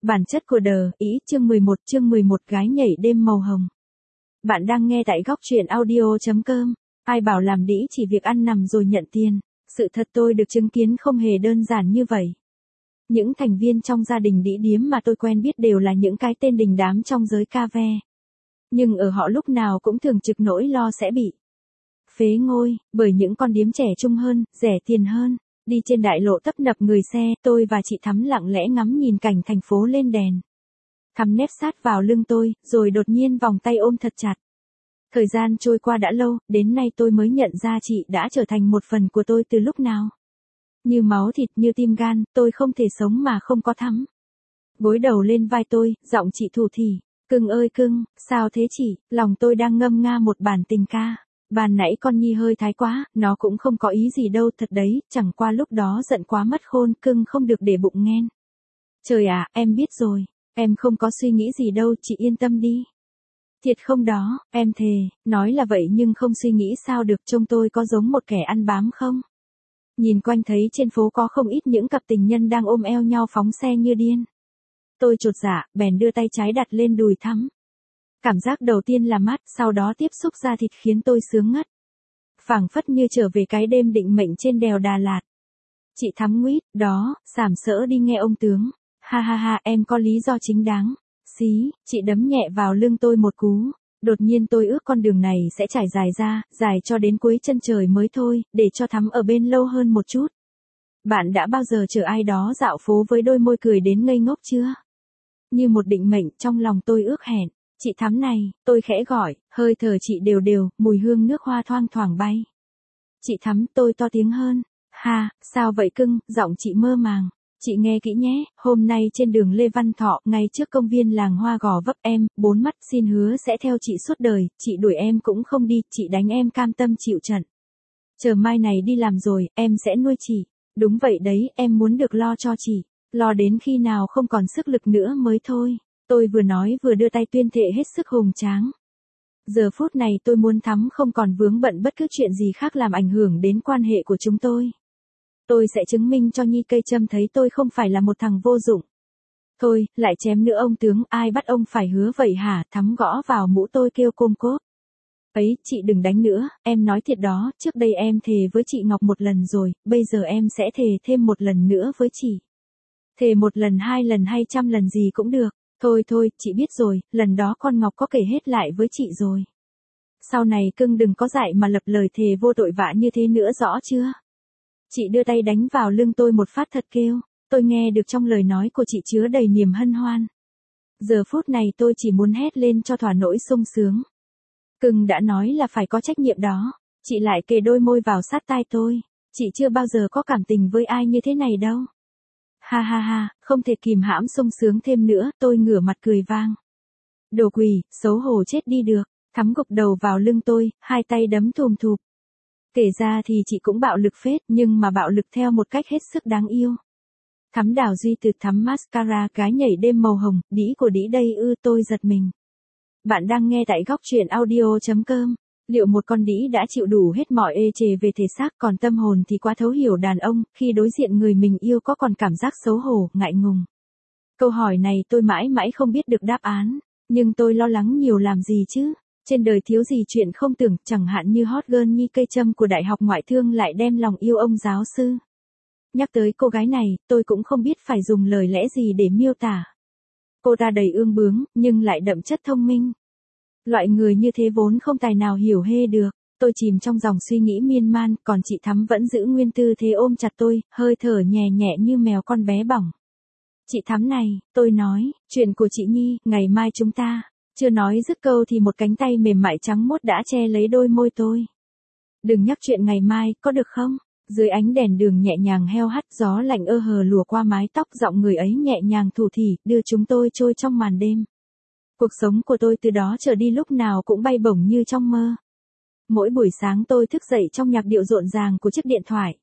Bản chất của đời, ý, chương 11 gái nhảy đêm màu hồng. Bạn đang nghe tại góc truyện audio.com. Ai bảo làm đĩ chỉ việc ăn nằm rồi nhận tiền. Sự thật tôi được chứng kiến không hề đơn giản như vậy. Những thành viên trong gia đình đĩ điếm mà tôi quen biết đều là những cái tên đình đám trong giới ca ve. Nhưng ở họ lúc nào cũng thường trực nỗi lo sẽ bị phế ngôi, bởi những con điếm trẻ trung hơn, rẻ tiền hơn. Đi trên đại lộ tấp nập người xe, tôi và chị Thắm lặng lẽ ngắm nhìn cảnh thành phố lên đèn. Thắm nép sát vào lưng tôi, rồi đột nhiên vòng tay ôm thật chặt. Thời gian trôi qua đã lâu, đến nay tôi mới nhận ra chị đã trở thành một phần của tôi từ lúc nào. Như máu thịt, như tim gan, tôi không thể sống mà không có Thắm. Gối đầu lên vai tôi, giọng chị thủ thỉ. Cưng ơi cưng, sao thế chị, lòng tôi đang ngâm nga một bản tình ca. Ban nãy con Nhi hơi thái quá, nó cũng không có ý gì đâu thật đấy, chẳng qua lúc đó giận quá mất khôn, cưng không được để bụng nghen. Trời ạ, em biết rồi, em không có suy nghĩ gì đâu, chị yên tâm đi. Thiệt không đó, em thề, nói là vậy nhưng không suy nghĩ sao được, trông tôi có giống một kẻ ăn bám không? Nhìn quanh thấy trên phố có không ít những cặp tình nhân đang ôm eo nhau phóng xe như điên. Tôi chột dạ, bèn đưa tay trái đặt lên đùi Thắm. Cảm giác đầu tiên là mát, sau đó tiếp xúc da thịt khiến tôi sướng ngất. Phảng phất như trở về cái đêm định mệnh trên đèo Đà Lạt. Chị Thắm nguyết, đó, sàm sỡ đi nghe ông tướng. Ha ha ha, em có lý do chính đáng. Xí, chị đấm nhẹ vào lưng tôi một cú. Đột nhiên tôi ước con đường này sẽ trải dài ra, dài cho đến cuối chân trời mới thôi, để cho Thắm ở bên lâu hơn một chút. Bạn đã bao giờ chờ ai đó dạo phố với đôi môi cười đến ngây ngốc chưa? Như một định mệnh trong lòng tôi ước hẹn. Chị Thắm này, tôi khẽ gọi, hơi thở chị đều đều, mùi hương nước hoa thoang thoảng bay. Chị Thắm, tôi to tiếng hơn. Ha, sao vậy cưng, giọng chị mơ màng. Chị nghe kỹ nhé, hôm nay trên đường Lê Văn Thọ, ngay trước công viên làng hoa Gò Vấp em, bốn mắt xin hứa sẽ theo chị suốt đời, chị đuổi em cũng không đi, chị đánh em cam tâm chịu trận. Chờ mai này đi làm rồi, em sẽ nuôi chị. Đúng vậy đấy, em muốn được lo cho chị, lo đến khi nào không còn sức lực nữa mới thôi. Tôi vừa nói vừa đưa tay tuyên thệ hết sức hùng tráng. Giờ phút này tôi muốn Thắm không còn vướng bận bất cứ chuyện gì khác làm ảnh hưởng đến quan hệ của chúng tôi. Tôi sẽ chứng minh cho Nhi Cây Châm thấy tôi không phải là một thằng vô dụng. Thôi, lại chém nữa ông tướng, ai bắt ông phải hứa vậy hả? Thắm gõ vào mũ tôi kêu côm cốp. Ấy, chị đừng đánh nữa, em nói thiệt đó, trước đây em thề với chị Ngọc một lần rồi, bây giờ em sẽ thề thêm một lần nữa với chị. Thề một lần, hai lần hay trăm lần gì cũng được. Thôi thôi, chị biết rồi, lần đó con Ngọc có kể hết lại với chị rồi. Sau này cưng đừng có dại mà lập lời thề vô tội vạ như thế nữa, rõ chưa? Chị đưa tay đánh vào lưng tôi một phát thật kêu, tôi nghe được trong lời nói của chị chứa đầy niềm hân hoan. Giờ phút này tôi chỉ muốn hét lên cho thỏa nỗi sung sướng. Cưng đã nói là phải có trách nhiệm đó, chị lại kề đôi môi vào sát tai tôi, chị chưa bao giờ có cảm tình với ai như thế này đâu. Ha ha ha, không thể kìm hãm sung sướng thêm nữa, tôi ngửa mặt cười vang. Đồ quỷ, xấu hổ chết đi được, Thắm gục đầu vào lưng tôi, hai tay đấm thùm thụp. Kể ra thì chị cũng bạo lực phết, nhưng mà bạo lực theo một cách hết sức đáng yêu. Thắm Đào Duy từ Thắm Mascara, gái nhảy đêm màu hồng, đĩ của đĩ đây ư, tôi giật mình. Bạn đang nghe tại góc truyện audio.com. Liệu một con đĩ đã chịu đủ hết mọi ê chề về thể xác, còn tâm hồn thì quá thấu hiểu đàn ông, khi đối diện người mình yêu có còn cảm giác xấu hổ, ngại ngùng? Câu hỏi này tôi mãi mãi không biết được đáp án, nhưng tôi lo lắng nhiều làm gì chứ? Trên đời thiếu gì chuyện không tưởng, chẳng hạn như hot girl Nhi Cây Châm của Đại học Ngoại thương lại đem lòng yêu ông giáo sư. Nhắc tới cô gái này, tôi cũng không biết phải dùng lời lẽ gì để miêu tả. Cô ta đầy ương bướng, nhưng lại đậm chất thông minh. Loại người như thế vốn không tài nào hiểu hê được. Tôi chìm trong dòng suy nghĩ miên man, còn chị Thắm vẫn giữ nguyên tư thế ôm chặt tôi, hơi thở nhẹ nhẹ như mèo con bé bỏng. Chị Thắm này, tôi nói, chuyện của chị Nhi, ngày mai chúng ta. Chưa nói dứt câu thì một cánh tay mềm mại trắng muốt đã che lấy đôi môi tôi. Đừng nhắc chuyện ngày mai, có được không? Dưới ánh đèn đường nhẹ nhàng heo hắt, gió lạnh ơ hờ lùa qua mái tóc, giọng người ấy nhẹ nhàng thủ thỉ, đưa chúng tôi trôi trong màn đêm. Cuộc sống của tôi từ đó trở đi lúc nào cũng bay bổng như trong mơ. Mỗi buổi sáng tôi thức dậy trong nhạc điệu rộn ràng của chiếc điện thoại.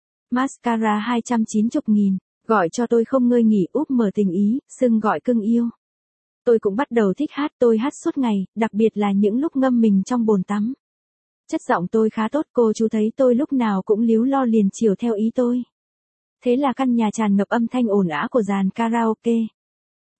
Mascara 290.000, gọi cho tôi không ngơi nghỉ, úp mở tình ý, xưng gọi cưng yêu. Tôi cũng bắt đầu thích hát, tôi hát suốt ngày, đặc biệt là những lúc ngâm mình trong bồn tắm. Chất giọng tôi khá tốt, cô chú thấy tôi lúc nào cũng líu lo liền chiều theo ý tôi. Thế là căn nhà tràn ngập âm thanh ồn ào của dàn karaoke.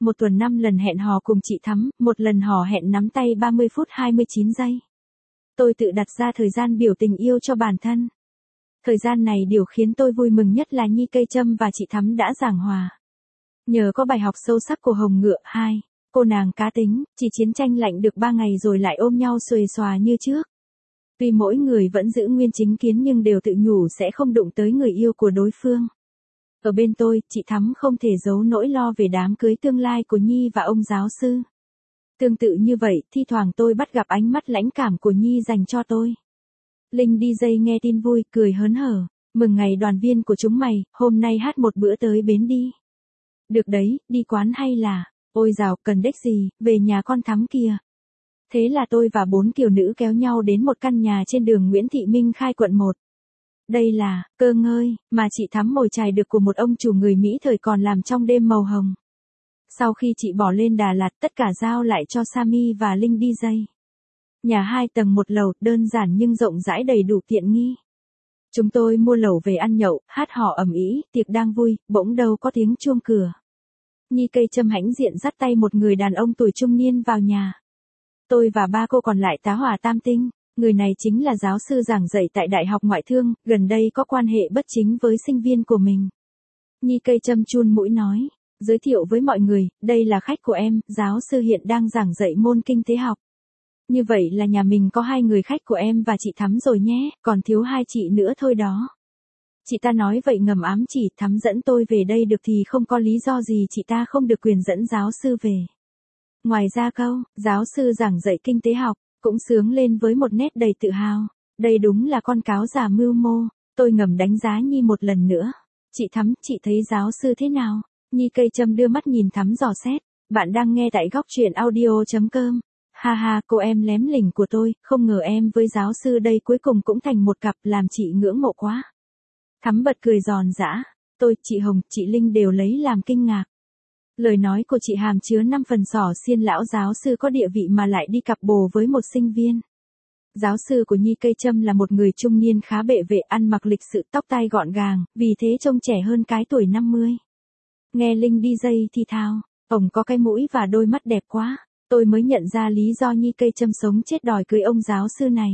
một tuần 5 lần hẹn hò cùng chị Thắm, một lần hò hẹn nắm tay 30 phút 29 giây. Tôi tự đặt ra thời gian biểu tình yêu cho bản thân. Thời gian này điều khiến tôi vui mừng nhất là Nhi Cây Trâm và chị Thắm đã giảng hòa. Nhờ có bài học sâu sắc của Hồng Ngựa 2, cô nàng cá tính, chỉ chiến tranh lạnh được 3 ngày rồi lại ôm nhau xuề xòa như trước. Tuy mỗi người vẫn giữ nguyên chính kiến nhưng đều tự nhủ sẽ không đụng tới người yêu của đối phương. Ở bên tôi, chị Thắm không thể giấu nỗi lo về đám cưới tương lai của Nhi và ông giáo sư. Tương tự như vậy, thi thoảng tôi bắt gặp ánh mắt lãnh cảm của Nhi dành cho tôi. Linh DJ nghe tin vui, cười hớn hở. Mừng ngày đoàn viên của chúng mày, hôm nay hát một bữa tới bến đi. Được đấy, đi quán hay là, ôi dào, cần đếch gì, về nhà con Thắm kìa. Thế là tôi và 4 kiều nữ kéo nhau đến một căn nhà trên đường Nguyễn Thị Minh Khai quận 1. Đây là, cơ ngơi, mà chị Thắm mồi chài được của một ông chủ người Mỹ thời còn làm trong đêm màu hồng. Sau khi chị bỏ lên Đà Lạt tất cả giao lại cho Sammy và Linh DJ. Nhà 2 tầng 1 lầu, đơn giản nhưng rộng rãi đầy đủ tiện nghi. Chúng tôi mua lẩu về ăn nhậu, hát hò ầm ĩ, tiệc đang vui, bỗng đâu có tiếng chuông cửa. Nhi Cây Trâm hãnh diện dắt tay một người đàn ông tuổi trung niên vào nhà. Tôi và 3 cô còn lại tá hỏa tam tinh, người này chính là giáo sư giảng dạy tại Đại học Ngoại thương, gần đây có quan hệ bất chính với sinh viên của mình. Nhi Cây Trâm chun mũi nói, giới thiệu với mọi người, đây là khách của em, giáo sư hiện đang giảng dạy môn kinh tế học. Như vậy là nhà mình có 2 người khách của em và chị Thắm rồi nhé, còn thiếu 2 chị nữa thôi đó. Chị ta nói vậy ngầm ám chỉ Thắm dẫn tôi về đây được thì không có lý do gì chị ta không được quyền dẫn giáo sư về. Ngoài ra câu, giáo sư giảng dạy kinh tế học, cũng sướng lên với một nét đầy tự hào. Đây đúng là con cáo già mưu mô, tôi ngầm đánh giá Nhi một lần nữa. Chị Thắm, chị thấy giáo sư thế nào? Nhi Cây Trâm đưa mắt nhìn Thắm dò xét. Bạn đang nghe tại góc truyện audio.com. Ha ha, cô em lém lỉnh của tôi, không ngờ em với giáo sư đây cuối cùng cũng thành một cặp, làm chị ngưỡng mộ quá. Thắm bật cười giòn giã. Tôi, chị Hồng, chị Linh đều lấy làm kinh ngạc. Lời nói của chị hàm chứa 5 phần xỏ xiên lão giáo sư có địa vị mà lại đi cặp bồ với một sinh viên. Giáo sư của Nhi Cây Trâm là một người trung niên khá bệ vệ, ăn mặc lịch sự, tóc tai gọn gàng, vì thế trông trẻ hơn cái tuổi 50. Nghe Linh DJ thì thào, ông có cái mũi và đôi mắt đẹp quá. Tôi mới nhận ra lý do Nhi Cây Trâm sống chết đòi cưới ông giáo sư này.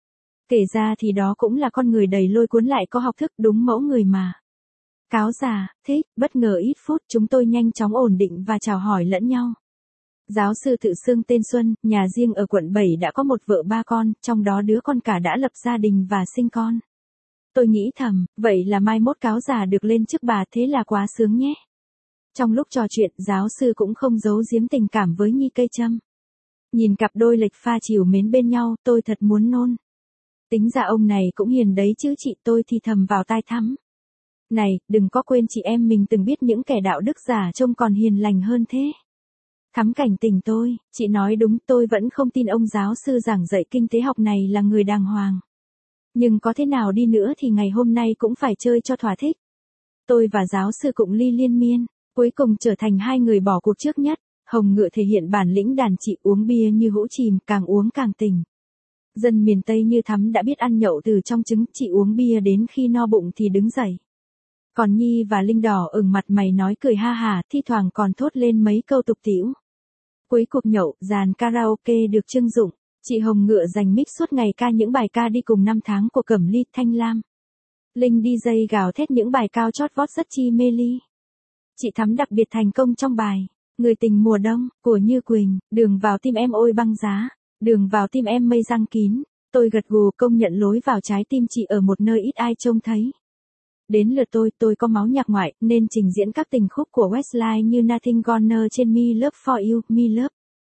Kể ra thì đó cũng là con người đầy lôi cuốn lại có học thức, đúng mẫu người mà. Cáo già, thích, bất ngờ ít phút chúng tôi nhanh chóng ổn định và chào hỏi lẫn nhau. Giáo sư tự xưng tên Xuân, nhà riêng ở quận 7 đã có một vợ 3 con, trong đó đứa con cả đã lập gia đình và sinh con. Tôi nghĩ thầm, vậy là mai mốt cáo già được lên chức bà, thế là quá sướng nhé. Trong lúc trò chuyện, giáo sư cũng không giấu giếm tình cảm với Nhi Cây Trâm. Nhìn cặp đôi lệch pha chiều mến bên nhau, tôi thật muốn nôn. Tính ra ông này cũng hiền đấy chứ, chị tôi thì thầm vào tai Thắm. Này, đừng có quên chị em mình từng biết những kẻ đạo đức giả trông còn hiền lành hơn thế. Thắm cảnh tỉnh tôi, chị nói đúng, tôi vẫn không tin ông giáo sư giảng dạy kinh tế học này là người đàng hoàng. Nhưng có thế nào đi nữa thì ngày hôm nay cũng phải chơi cho thỏa thích. Tôi và giáo sư cụng ly liên miên, cuối cùng trở thành 2 người bỏ cuộc trước nhất. Hồng Ngựa thể hiện bản lĩnh đàn chị, uống bia như hũ chìm, càng uống càng tỉnh. Dân miền Tây như Thắm đã biết ăn nhậu từ trong trứng, chị uống bia đến khi no bụng thì đứng dậy. Còn Nhi và Linh đỏ ửng mặt mày nói cười ha hả, thi thoảng còn thốt lên mấy câu tục tĩu. Cuối cuộc nhậu, dàn karaoke được trưng dụng, chị Hồng Ngựa dành mic suốt ngày ca những bài ca đi cùng năm tháng của Cẩm Ly, Thanh Lam. Linh DJ gào thét những bài cao chót vót rất chi mê ly. Chị Thắm đặc biệt thành công trong bài Người tình mùa đông của Như Quỳnh, đường vào tim em ôi băng giá, đường vào tim em mây răng kín. Tôi gật gù công nhận lối vào trái tim chị ở một nơi ít ai trông thấy. Đến lượt tôi có máu nhạc ngoại, nên trình diễn các tình khúc của Westlife như Nothing Gonna trên Me Love For You, Me Love.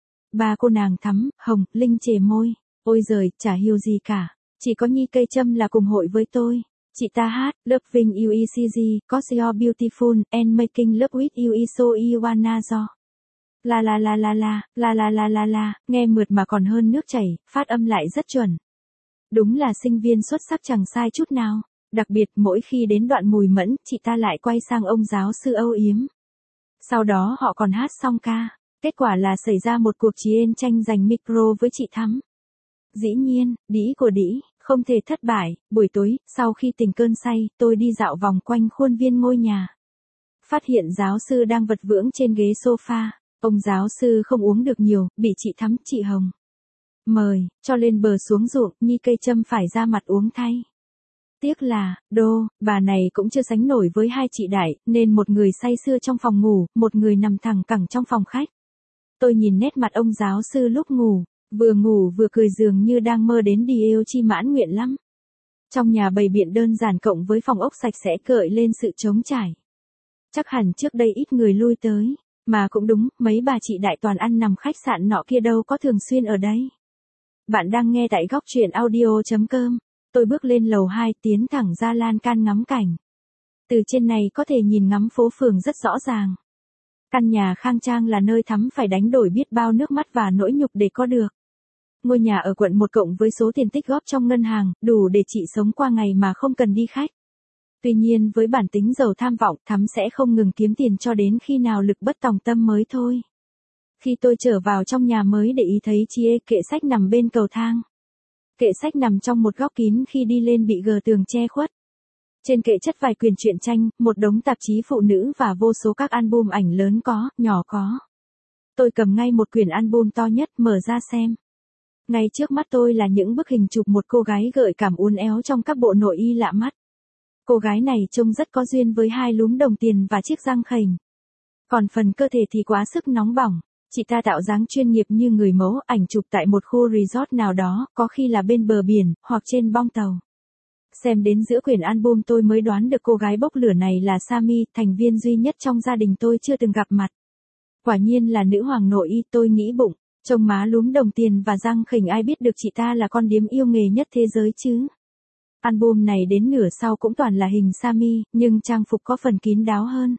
3 cô nàng Thắm, Hồng, Linh chề môi. Ôi giời, chả hiểu gì cả. Chỉ có Nhi Cây Trâm là cùng hội với tôi. Chị ta hát, Loving You ECG, Cause You're Beautiful, and Making Love With You is so Iwanazo. La la la la la, la la la la la, nghe mượt mà còn hơn nước chảy, phát âm lại rất chuẩn. Đúng là sinh viên xuất sắc chẳng sai chút nào. Đặc biệt mỗi khi đến đoạn mùi mẫn, chị ta lại quay sang ông giáo sư âu yếm. Sau đó họ còn hát xong ca. Kết quả là xảy ra một cuộc chiến tranh giành micro với chị Thắm. Dĩ nhiên, đĩ của đĩ, không thể thất bại. Buổi tối, sau khi tỉnh cơn say, tôi đi dạo vòng quanh khuôn viên ngôi nhà. Phát hiện giáo sư đang vật vưỡng trên ghế sofa. Ông giáo sư không uống được nhiều, bị chị Thắm, chị Hồng mời, cho lên bờ xuống ruộng, Nhi cây châm phải ra mặt uống thay. Tiếc là, bà này cũng chưa sánh nổi với hai chị Đại, nên một người say sưa trong phòng ngủ, một người nằm thẳng cẳng trong phòng khách. Tôi nhìn nét mặt ông giáo sư lúc ngủ vừa cười dường như đang mơ đến điều chi mãn nguyện lắm. Trong nhà bày biện đơn giản cộng với phòng ốc sạch sẽ gợi lên sự trống trải. Chắc hẳn trước đây ít người lui tới, mà cũng đúng, mấy bà chị Đại toàn ăn nằm khách sạn nọ kia đâu có thường xuyên ở đây. Bạn đang nghe tại góc truyện audio.com. Tôi bước lên lầu 2 tiến thẳng ra lan can ngắm cảnh. Từ trên này có thể nhìn ngắm phố phường rất rõ ràng. Căn nhà khang trang là nơi Thắm phải đánh đổi biết bao nước mắt và nỗi nhục để có được. Ngôi nhà ở quận 1 cộng với số tiền tích góp trong ngân hàng, đủ để chị sống qua ngày mà không cần đi khách. Tuy nhiên với bản tính giàu tham vọng, Thắm sẽ không ngừng kiếm tiền cho đến khi nào lực bất tòng tâm mới thôi. Khi tôi trở vào trong nhà mới để ý thấy kệ sách nằm bên cầu thang. Kệ sách nằm trong một góc kín, khi đi lên bị gờ tường che khuất. Trên kệ chất vài quyển truyện tranh, một đống tạp chí phụ nữ và vô số các album ảnh lớn có, nhỏ có. Tôi cầm ngay một quyển album to nhất, mở ra xem. Ngay trước mắt tôi là những bức hình chụp một cô gái gợi cảm uốn éo trong các bộ nội y lạ mắt. Cô gái này trông rất có duyên với hai lúm đồng tiền và chiếc răng khểnh. Còn phần cơ thể thì quá sức nóng bỏng. Chị ta tạo dáng chuyên nghiệp như người mẫu, ảnh chụp tại một khu resort nào đó, có khi là bên bờ biển, hoặc trên bong tàu. Xem đến giữa quyển album tôi mới đoán được cô gái bốc lửa này là Sami, thành viên duy nhất trong gia đình tôi chưa từng gặp mặt. Quả nhiên là nữ hoàng nội y, tôi nghĩ bụng, trông má lúm đồng tiền và răng khểnh, ai biết được chị ta là con điếm yêu nghề nhất thế giới chứ. Album này đến nửa sau cũng toàn là hình Sami, nhưng trang phục có phần kín đáo hơn.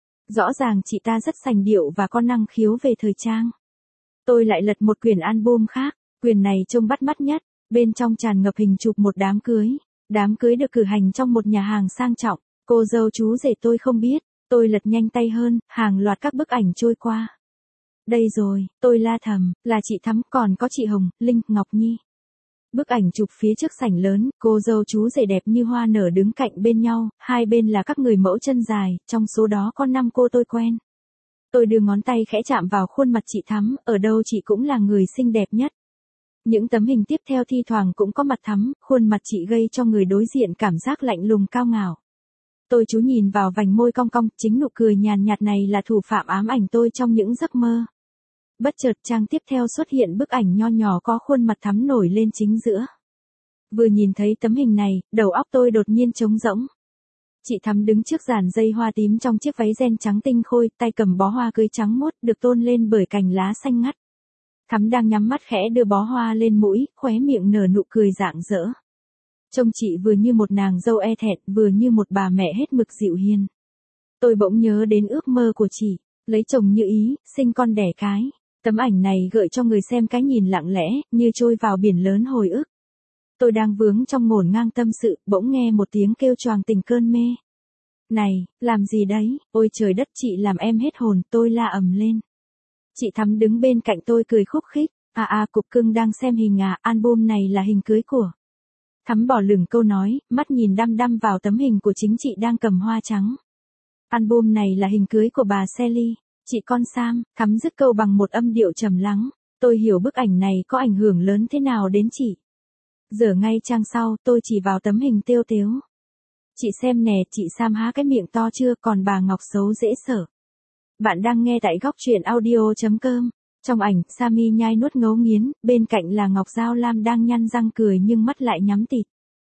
Rõ ràng chị ta rất sành điệu và có năng khiếu về thời trang. Tôi lại lật một quyển album khác, quyển này trông bắt mắt nhất, bên trong tràn ngập hình chụp một đám cưới. Đám cưới được cử hành trong một nhà hàng sang trọng, cô dâu chú rể tôi không biết, tôi lật nhanh tay hơn, hàng loạt các bức ảnh trôi qua. Đây rồi, tôi la thầm, là chị Thắm, còn có chị Hồng, Linh, Ngọc Nhi. Bức ảnh chụp phía trước sảnh lớn, cô dâu chú rể đẹp như hoa nở đứng cạnh bên nhau, hai bên là các người mẫu chân dài, trong số đó có 5 cô tôi quen. Tôi đưa ngón tay khẽ chạm vào khuôn mặt chị Thắm, ở đâu chị cũng là người xinh đẹp nhất. Những tấm hình tiếp theo thi thoảng cũng có mặt Thắm, khuôn mặt chị gây cho người đối diện cảm giác lạnh lùng cao ngạo. Tôi chú nhìn vào vành môi cong cong, chính nụ cười nhàn nhạt này là thủ phạm ám ảnh tôi trong những giấc mơ. Bất chợt trang tiếp theo xuất hiện bức ảnh nho nhỏ có khuôn mặt Thắm nổi lên chính giữa. Vừa nhìn thấy tấm hình này, đầu óc tôi đột nhiên trống rỗng. Chị Thắm đứng trước giàn dây hoa tím trong chiếc váy ren trắng tinh khôi, tay cầm bó hoa cưới trắng muốt được tôn lên bởi cành lá xanh ngắt. Thắm đang nhắm mắt khẽ đưa bó hoa lên mũi, khóe miệng nở nụ cười rạng rỡ. Trông chị vừa như một nàng dâu e thẹn, vừa như một bà mẹ hết mực dịu hiền. Tôi bỗng nhớ đến ước mơ của chị, lấy chồng như ý, sinh con đẻ cái. Tấm ảnh này gợi cho người xem cái nhìn lặng lẽ, như trôi vào biển lớn hồi ức. Tôi đang vướng trong ngổn ngang tâm sự, bỗng nghe một tiếng kêu choàng tỉnh cơn mê. Này, làm gì đấy, ôi trời đất, chị làm em hết hồn, tôi la ầm lên. Chị Thắm đứng bên cạnh tôi cười khúc khích, cục cưng đang xem hình à, album này là hình cưới của. Thắm bỏ lửng câu nói, mắt nhìn đăm đăm vào tấm hình của chính chị đang cầm hoa trắng. Album này là hình cưới của bà Sally, chị con Sam. Thắm dứt câu bằng một âm điệu trầm lắng. Tôi hiểu bức ảnh này có ảnh hưởng lớn thế nào đến chị. Giờ ngay trang sau, tôi chỉ vào tấm hình têu tếu. Chị xem nè, chị Sam há cái miệng to chưa, còn bà Ngọc xấu dễ sợ. Bạn đang nghe tại góc truyện audio.com. Trong ảnh, Sami nhai nuốt ngấu nghiến, bên cạnh là Ngọc Giao Lam đang nhăn răng cười nhưng mắt lại nhắm tịt.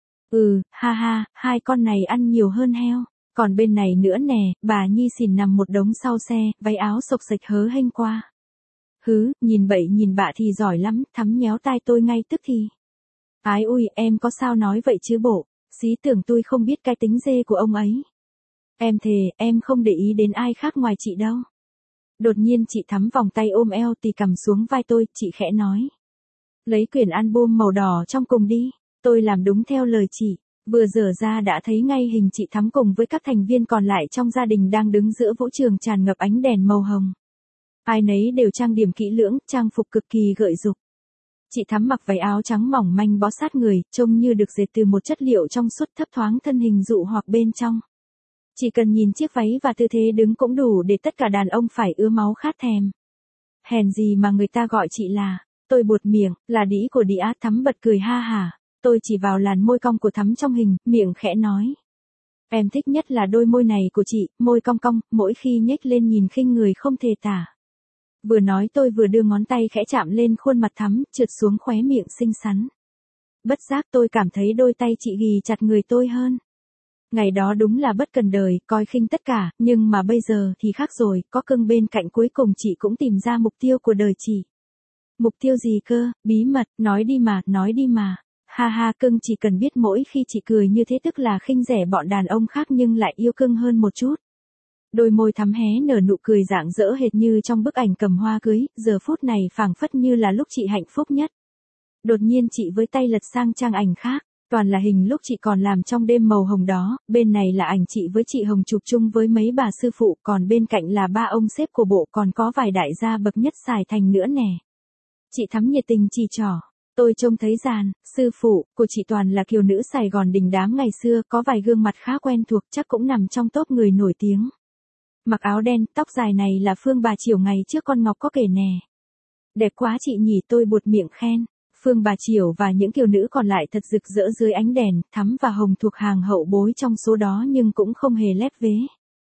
Ha ha, hai con này ăn nhiều hơn heo. Còn bên này nữa nè, bà Nhi xỉn nằm một đống sau xe, váy áo xộc xệch hớ hênh qua. Nhìn bậy nhìn bạ thì giỏi lắm, Thắm nhéo tai tôi ngay tức thì. Ái ui, em có sao nói vậy chứ bộ, xí tưởng tôi không biết cái tính dê của ông ấy. Em thề, em không để ý đến ai khác ngoài chị đâu. Đột nhiên chị Thắm vòng tay ôm eo tì cầm xuống vai tôi, chị khẽ nói. Lấy quyển album màu đỏ trong cùng đi, tôi làm đúng theo lời chị. Vừa dở ra đã thấy ngay hình chị Thắm cùng với các thành viên còn lại trong gia đình đang đứng giữa vũ trường tràn ngập ánh đèn màu hồng. Ai nấy đều trang điểm kỹ lưỡng, trang phục cực kỳ gợi dục. Chị Thắm mặc váy áo trắng mỏng manh bó sát người, trông như được dệt từ một chất liệu trong suốt, thấp thoáng thân hình dụ hoặc bên trong. Chỉ cần nhìn chiếc váy và tư thế đứng cũng đủ để tất cả đàn ông phải ứa máu khát thèm. Hèn gì mà người ta gọi chị là, tôi buột miệng, là đĩ của đĩ á. Thắm bật cười ha hả, tôi chỉ vào làn môi cong của Thắm trong hình, miệng khẽ nói. Em thích nhất là đôi môi này của chị, môi cong cong, mỗi khi nhếch lên nhìn khinh người không thể tả. Vừa nói tôi vừa đưa ngón tay khẽ chạm lên khuôn mặt Thắm, trượt xuống khóe miệng xinh xắn. Bất giác tôi cảm thấy đôi tay chị ghì chặt người tôi hơn. Ngày đó đúng là bất cần đời, coi khinh tất cả, nhưng mà bây giờ thì khác rồi, có cưng bên cạnh cuối cùng chị cũng tìm ra mục tiêu của đời chị. Mục tiêu gì cơ, bí mật, nói đi mà, nói đi mà. Ha ha, cưng chỉ cần biết mỗi khi chị cười như thế tức là khinh rẻ bọn đàn ông khác nhưng lại yêu cưng hơn một chút. Đôi môi Thắm hé nở nụ cười rạng rỡ hệt như trong bức ảnh cầm hoa cưới, giờ phút này phảng phất như là lúc chị hạnh phúc nhất. Đột nhiên chị với tay lật sang trang ảnh khác, toàn là hình lúc chị còn làm trong đêm màu hồng đó, bên này là ảnh chị với chị Hồng chụp chung với mấy bà sư phụ, còn bên cạnh là ba ông sếp của bộ còn có vài đại gia bậc nhất xài thành nữa nè. Chị Thắm nhiệt tình chỉ trỏ. Tôi trông thấy dàn, sư phụ, của chị toàn là kiều nữ Sài Gòn đình đám ngày xưa, có vài gương mặt khá quen thuộc chắc cũng nằm trong top người nổi tiếng. Mặc áo đen, tóc dài này là Phương Bà Chiểu ngày trước con Ngọc có kể nè. Đẹp quá chị nhỉ, tôi buột miệng khen. Phương Bà Chiểu và những kiều nữ còn lại thật rực rỡ dưới ánh đèn, Thắm và Hồng thuộc hàng hậu bối trong số đó nhưng cũng không hề lép vế.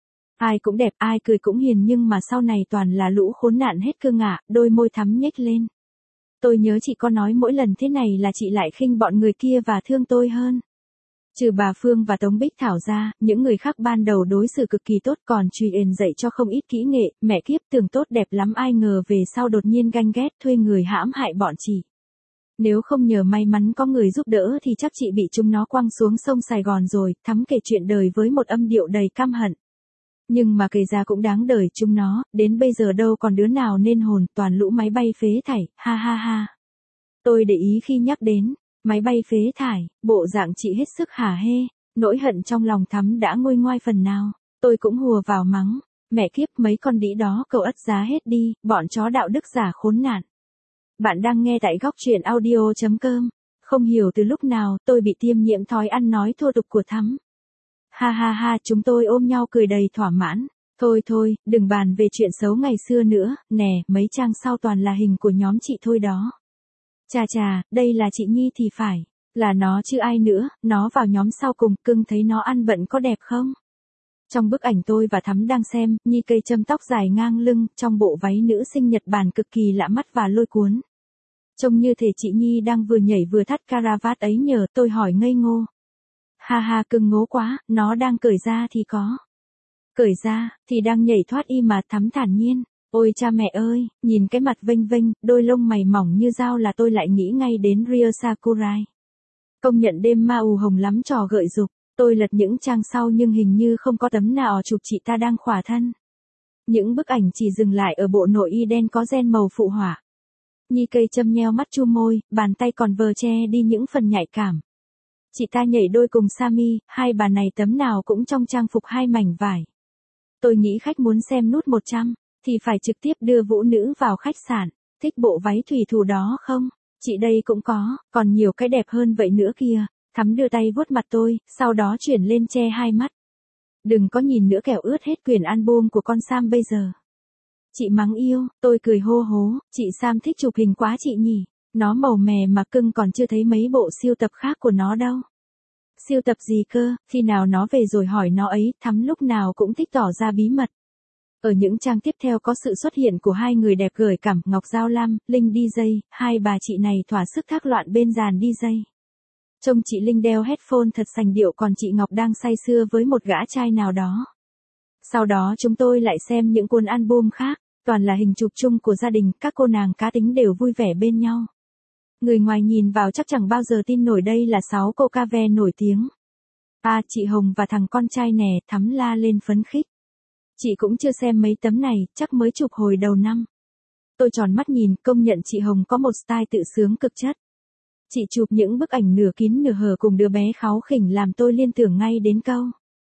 Ai cũng đẹp, ai cười cũng hiền nhưng mà sau này toàn là lũ khốn nạn hết cơ ngạ, đôi môi Thắm nhếch lên. Tôi nhớ chị có nói mỗi lần thế này là chị lại khinh bọn người kia và thương tôi hơn. Trừ bà Phương và Tống Bích Thảo ra, những người khác ban đầu đối xử cực kỳ tốt còn Truy Ền dạy cho không ít kỹ nghệ, mẹ kiếp tưởng tốt đẹp lắm ai ngờ về sau đột nhiên ganh ghét thuê người hãm hại bọn chị. Nếu không nhờ may mắn có người giúp đỡ thì chắc chị bị chúng nó quăng xuống sông Sài Gòn rồi. Thắm kể chuyện đời với một âm điệu đầy căm hận. Nhưng mà kể ra cũng đáng đời chúng nó, đến bây giờ đâu còn đứa nào nên hồn, toàn lũ máy bay phế thải, ha ha ha. Tôi để ý khi nhắc đến, máy bay phế thải, bộ dạng chị hết sức hả hê, nỗi hận trong lòng Thắm đã nguôi ngoai phần nào, tôi cũng hùa vào mắng, mẹ kiếp mấy con đĩ đó cậu ất giá hết đi, bọn chó đạo đức giả khốn nạn. Bạn đang nghe tại góc truyện audio.com, không hiểu từ lúc nào tôi bị tiêm nhiễm thói ăn nói thô tục của Thắm. Ha ha ha, chúng tôi ôm nhau cười đầy thỏa mãn. Thôi thôi, đừng bàn về chuyện xấu ngày xưa nữa, nè, mấy trang sau toàn là hình của nhóm chị thôi đó. Chà chà, đây là chị Nhi thì phải, là nó chứ ai nữa, nó vào nhóm sau cùng, cưng thấy nó ăn bận có đẹp không? Trong bức ảnh tôi và Thắm đang xem, Nhi cây châm tóc dài ngang lưng, trong bộ váy nữ sinh Nhật Bản cực kỳ lạ mắt và lôi cuốn. Trông như thể chị Nhi đang vừa nhảy vừa thắt caravat ấy nhờ, tôi hỏi ngây ngô. Ha ha, cưng ngố quá, nó đang cởi ra thì có. Cởi ra, thì đang nhảy thoát y mà. Thắm thản nhiên. Ôi cha mẹ ơi, nhìn cái mặt vênh vênh, đôi lông mày mỏng như dao là tôi lại nghĩ ngay đến Rio Sakurai. Công nhận đêm ma ù hồng lắm trò gợi dục. Tôi lật những trang sau nhưng hình như không có tấm nào chụp chị ta đang khỏa thân. Những bức ảnh chỉ dừng lại ở bộ nội y đen có ren màu phụ họa. Nhi cây châm nheo mắt chu môi, bàn tay còn vờ che đi những phần nhạy cảm. Chị ta nhảy đôi cùng Sami, hai bà này tấm nào cũng trong trang phục hai mảnh vải. Tôi nghĩ khách muốn xem nút 100, thì phải trực tiếp đưa vũ nữ vào khách sạn. Thích bộ váy thủy thủ đó không? Chị đây cũng có, còn nhiều cái đẹp hơn vậy nữa kìa. Thắm đưa tay vuốt mặt tôi, sau đó chuyển lên che hai mắt. Đừng có nhìn nữa kẻo ướt hết quyển album của con Sam bây giờ. Chị mắng yêu, tôi cười hô hố, chị Sam thích chụp hình quá chị nhỉ. Nó màu mè mà cưng còn chưa thấy mấy bộ siêu tập khác của nó đâu. Siêu tập gì cơ, khi nào nó về rồi hỏi nó ấy, Thắm lúc nào cũng thích tỏ ra bí mật. Ở những trang tiếp theo có sự xuất hiện của hai người đẹp gợi cảm, Ngọc Giao Lam, Linh DJ, hai bà chị này thỏa sức thác loạn bên dàn DJ. Trông chị Linh đeo headphone thật sành điệu còn chị Ngọc đang say sưa với một gã trai nào đó. Sau đó chúng tôi lại xem những cuốn album khác, toàn là hình chụp chung của gia đình, các cô nàng cá tính đều vui vẻ bên nhau. Người ngoài nhìn vào chắc chẳng bao giờ tin nổi đây là 6 cô ca ve nổi tiếng. À, chị Hồng và thằng con trai nè, Thắm la lên phấn khích. Chị cũng chưa xem mấy tấm này, chắc mới chụp hồi đầu năm. Tôi tròn mắt nhìn, công nhận chị Hồng có một style tự sướng cực chất. Chị chụp những bức ảnh nửa kín nửa hở cùng đứa bé kháu khỉnh làm tôi liên tưởng ngay đến câu.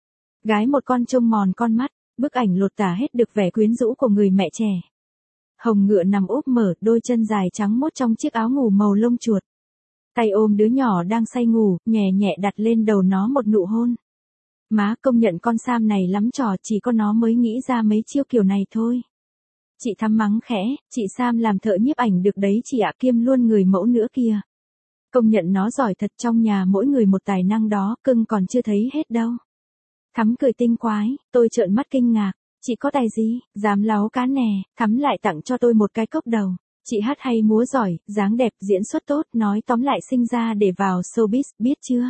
Gái một con trông mòn con mắt, bức ảnh lột tả hết được vẻ quyến rũ của người mẹ trẻ. Hồng ngựa nằm úp mở, đôi chân dài trắng mốt trong chiếc áo ngủ màu lông chuột. Tay ôm đứa nhỏ đang say ngủ, nhẹ nhẹ đặt lên đầu nó một nụ hôn. Má, công nhận con Sam này lắm trò, chỉ có nó mới nghĩ ra mấy chiêu kiểu này thôi. Chị Thắm mắng khẽ, chị Sam làm thợ nhiếp ảnh được đấy chị ạ, kiêm luôn người mẫu nữa kìa. Công nhận nó giỏi thật, trong nhà mỗi người một tài năng đó, cưng còn chưa thấy hết đâu. Thắm cười tinh quái, tôi trợn mắt kinh ngạc, chị có tài gì, dám láu cá nè, Thắm lại tặng cho tôi một cái cốc đầu. Chị hát hay múa giỏi, dáng đẹp, diễn xuất tốt, nói tóm lại sinh ra để vào showbiz, biết chưa?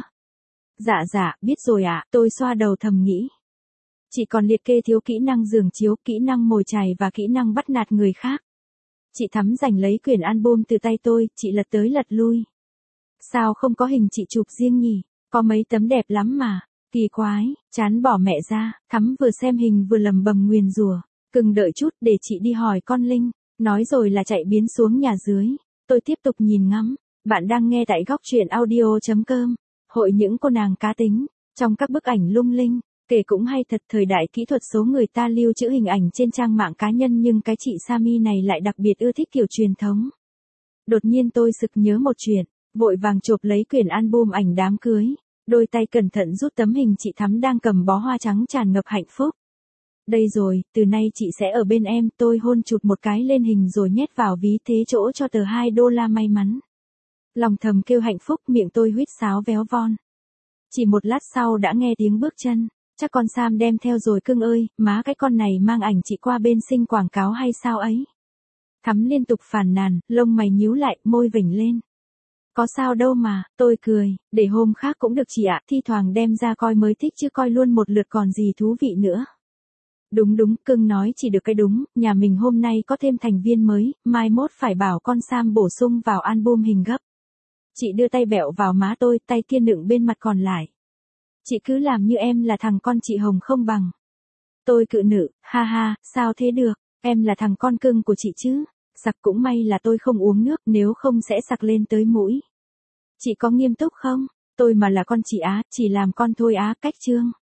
Dạ, biết rồi ạ, tôi xoa đầu thầm nghĩ. Chị còn liệt kê thiếu kỹ năng giường chiếu, kỹ năng mồi chài và kỹ năng bắt nạt người khác. Chị Thắm giành lấy quyển album từ tay tôi, chị lật tới lật lui. Sao không có hình chị chụp riêng nhỉ? Có mấy tấm đẹp lắm mà. Kỳ quái, chán bỏ mẹ ra, Thắm vừa xem hình vừa lầm bầm nguyền rủa. Cưng đợi chút để chị đi hỏi con Linh. Nói rồi là chạy biến xuống nhà dưới. Tôi tiếp tục nhìn ngắm. Bạn đang nghe tại góc truyện audio.com. Hội những cô nàng cá tính. Trong các bức ảnh lung linh. Kể cũng hay thật, thời đại kỹ thuật số người ta lưu trữ hình ảnh trên trang mạng cá nhân, nhưng cái chị Sammy này lại đặc biệt ưa thích kiểu truyền thống. Đột nhiên tôi sực nhớ một chuyện, vội vàng chộp lấy quyển album ảnh đám cưới. Đôi tay cẩn thận rút tấm hình chị Thắm đang cầm bó hoa trắng tràn ngập hạnh phúc. Đây rồi, từ nay chị sẽ ở bên em, tôi hôn chụt một cái lên hình rồi nhét vào ví thế chỗ cho tờ $2 may mắn. Lòng thầm kêu hạnh phúc, miệng tôi huýt sáo véo von. Chỉ một lát sau đã nghe tiếng bước chân, chắc con Sam đem theo rồi cưng ơi, má cái con này mang ảnh chị qua bên xin quảng cáo hay sao ấy. Thắm liên tục phàn nàn, lông mày nhíu lại, môi vểnh lên. Có sao đâu mà, tôi cười, để hôm khác cũng được chị ạ, thi thoảng đem ra coi mới thích chứ coi luôn một lượt còn gì thú vị nữa. Đúng, cưng nói chỉ được cái đúng, nhà mình hôm nay có thêm thành viên mới, mai mốt phải bảo con Sam bổ sung vào album hình gấp. Chị đưa tay bẹo vào má tôi, tay kia nựng bên mặt còn lại. Chị cứ làm như em là thằng con chị Hồng không bằng. Tôi cự nữ, ha, sao thế được, em là thằng con cưng của chị chứ. Sặc cũng may là tôi không uống nước, nếu không sẽ sặc lên tới mũi. Chị có nghiêm túc không? Tôi mà là con chị á, chỉ làm con thôi á, cách trương.